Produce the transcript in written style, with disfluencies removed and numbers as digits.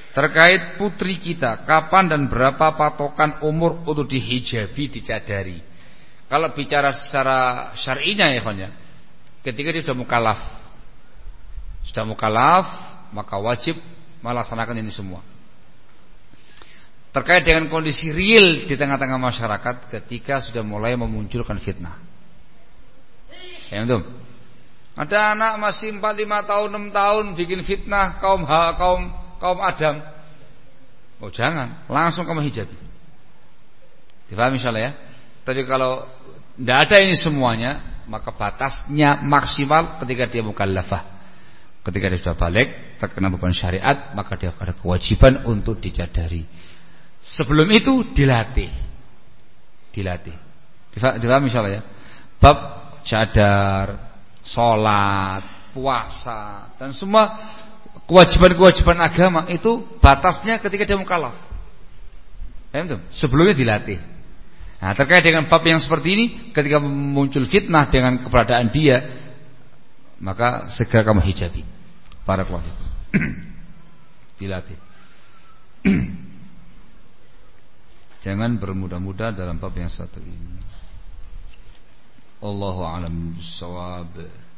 terkait putri kita, kapan dan berapa patokan umur untuk dihijabi, dicadari. Kalau bicara secara syar'inya ya, ketika dia sudah mukallaf, maka wajib melaksanakan ini semua. Terkait dengan kondisi real di tengah-tengah masyarakat ketika sudah mulai memunculkan fitnah. Ya, betul. Ada anak masih 4, 5 tahun, 6 tahun bikin fitnah kaum Adam. Oh, jangan, langsung kamu hijabi. Difahami insyaallah ya. Tapi kalau tidak ada ini semuanya, maka batasnya maksimal ketika dia mukallafah. Ketika dia sudah balik, terkena beban syariat, maka dia ada kewajiban untuk dicadari. Sebelum itu dilatih. Difahami insyaallah ya. Bab cadar, salat, puasa, dan semua kewajiban-kewajiban agama itu batasnya ketika dia mukallaf. Sebelumnya dilatih. Nah, terkait dengan bab yang seperti ini, ketika muncul fitnah dengan keberadaan dia, maka segera kamu hijabi. Barakallahu fikum. Dilatih. Jangan bermudah-mudah dalam bab yang satu ini. Allahu a'lam bishawab.